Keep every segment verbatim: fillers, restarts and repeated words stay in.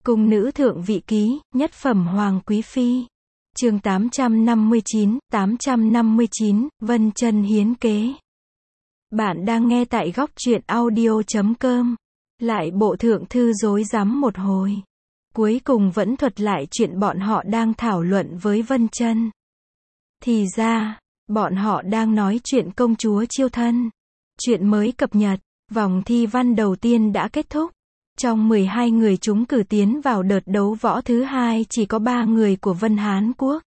Cung nữ thượng vị ký, nhất phẩm hoàng quý phi. Chương tám trăm năm mươi chín, tám trăm năm mươi chín, Vân Chân hiến kế. Bạn đang nghe tại góc truyện audio chấm com. Lại bộ thượng thư rối rắm một hồi. Cuối cùng vẫn thuật lại chuyện bọn họ đang thảo luận với Vân Chân. Thì ra, bọn họ đang nói chuyện công chúa chiêu thân. Chuyện mới cập nhật, vòng thi văn đầu tiên đã kết thúc. Trong mười hai người trúng cử tiến vào đợt đấu võ thứ hai chỉ có ba người của Vân Hán Quốc.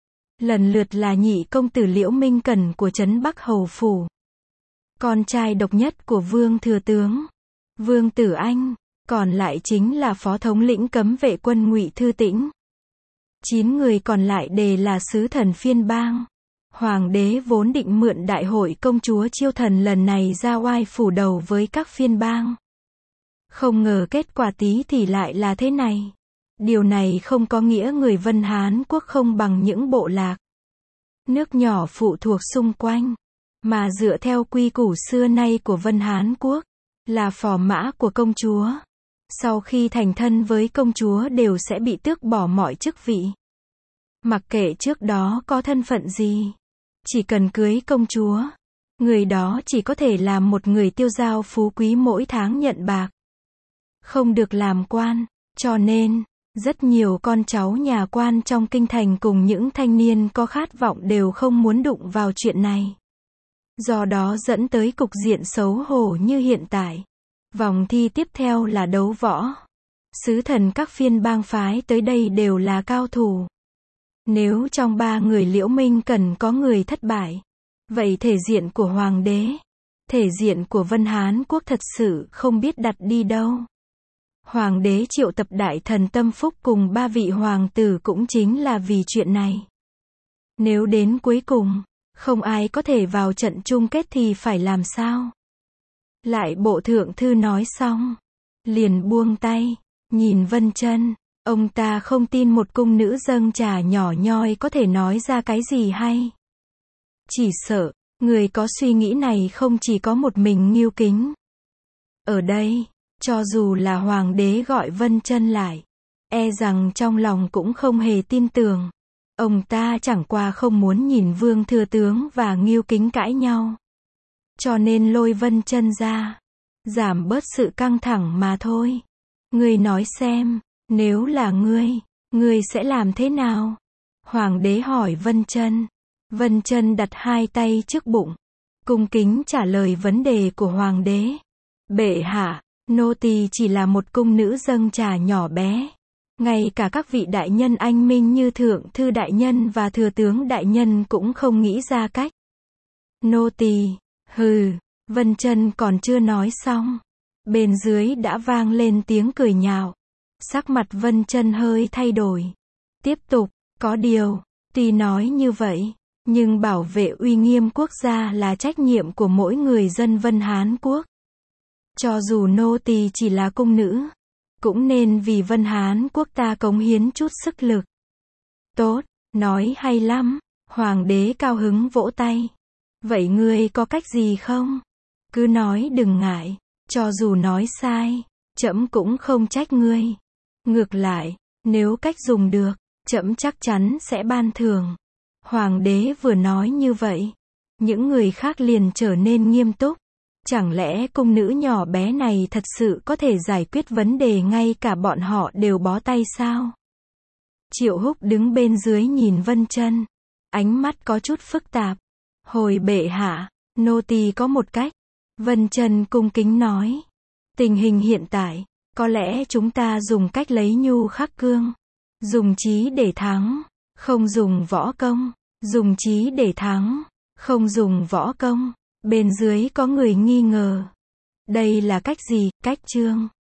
Lần lượt là nhị công tử Liễu Minh Cẩn của trấn Bắc Hầu Phủ. Con trai độc nhất của Vương Thừa Tướng, Vương Tử Anh, còn lại chính là phó thống lĩnh cấm vệ quân Ngụy Thư Tĩnh. Chín người còn lại đều là sứ thần phiên bang. Hoàng đế vốn định mượn đại hội công chúa chiêu thần lần này ra oai phủ đầu với các phiên bang. Không ngờ kết quả tí thì lại là thế này. Điều này không có nghĩa người Vân Hán Quốc không bằng những bộ lạc, nước nhỏ phụ thuộc xung quanh, mà dựa theo quy củ xưa nay của Vân Hán Quốc, là phò mã của công chúa. Sau khi thành thân với công chúa đều sẽ bị tước bỏ mọi chức vị. Mặc kệ trước đó có thân phận gì, chỉ cần cưới công chúa, người đó chỉ có thể làm một người tiêu dao phú quý mỗi tháng nhận bạc, không được làm quan. Cho nên, rất nhiều con cháu nhà quan trong kinh thành cùng những thanh niên có khát vọng đều không muốn đụng vào chuyện này. Do đó dẫn tới cục diện xấu hổ như hiện tại. Vòng thi tiếp theo là đấu võ. Sứ thần các phiên bang phái tới đây đều là cao thủ. Nếu trong ba người Liễu Minh Cẩn có người thất bại, vậy thể diện của hoàng đế, thể diện của Vân Hán Quốc thật sự không biết đặt đi đâu. Hoàng đế triệu tập đại thần Tâm Phúc cùng ba vị hoàng tử cũng chính là vì chuyện này. Nếu đến cuối cùng, không ai có thể vào trận chung kết thì phải làm sao? Lại bộ thượng thư nói xong, liền buông tay, nhìn Vân Chân. Ông ta không tin một cung nữ dâng trà nhỏ nhoi có thể nói ra cái gì hay. Chỉ sợ, người có suy nghĩ này không chỉ có một mình Ngưu Kính. Ở đây, cho dù là hoàng đế gọi Vân Chân lại, e rằng trong lòng cũng không hề tin tưởng. Ông ta chẳng qua không muốn nhìn Vương Thừa Tướng và Ngưu Kính cãi nhau. Cho nên lôi Vân Chân ra, giảm bớt sự căng thẳng mà thôi. Ngươi nói xem, nếu là ngươi, ngươi sẽ làm thế nào? Hoàng đế hỏi Vân Chân. Vân Chân đặt hai tay trước bụng, cung kính trả lời vấn đề của hoàng đế. Bệ hạ, nô tỳ chỉ là một cung nữ dâng trà nhỏ bé. Ngay cả các vị đại nhân anh minh như thượng thư đại nhân và thừa tướng đại nhân cũng không nghĩ ra cách. Nô tỳ, hừ. Vân Chân còn chưa nói xong, bên dưới đã vang lên tiếng cười nhạo. Sắc mặt Vân Chân hơi thay đổi. Tiếp tục, có điều, tuy nói như vậy, nhưng bảo vệ uy nghiêm quốc gia là trách nhiệm của mỗi người dân Vân Hán Quốc. Cho dù nô tỳ chỉ là cung nữ, cũng nên vì Vân Hán Quốc ta cống hiến chút sức lực. Tốt, nói hay lắm. Hoàng đế cao hứng vỗ tay. Vậy ngươi có cách gì không? Cứ nói đừng ngại, cho dù nói sai, trẫm cũng không trách ngươi. Ngược lại, nếu cách dùng được, trẫm chắc chắn sẽ ban thưởng. Hoàng đế vừa nói như vậy, những người khác liền trở nên nghiêm túc. Chẳng lẽ cung nữ nhỏ bé này thật sự có thể giải quyết vấn đề ngay cả bọn họ đều bó tay sao? Triệu Húc đứng bên dưới nhìn Vân Chân, ánh mắt có chút phức tạp. Hồi bệ hạ, nô tỳ có một cách. Vân Chân cung kính nói. Tình hình hiện tại, có lẽ chúng ta dùng cách lấy nhu khắc cương. Dùng trí để thắng, không dùng võ công. Dùng trí để thắng, không dùng võ công. Bên dưới có người nghi ngờ. Đây là cách gì? Cách chương.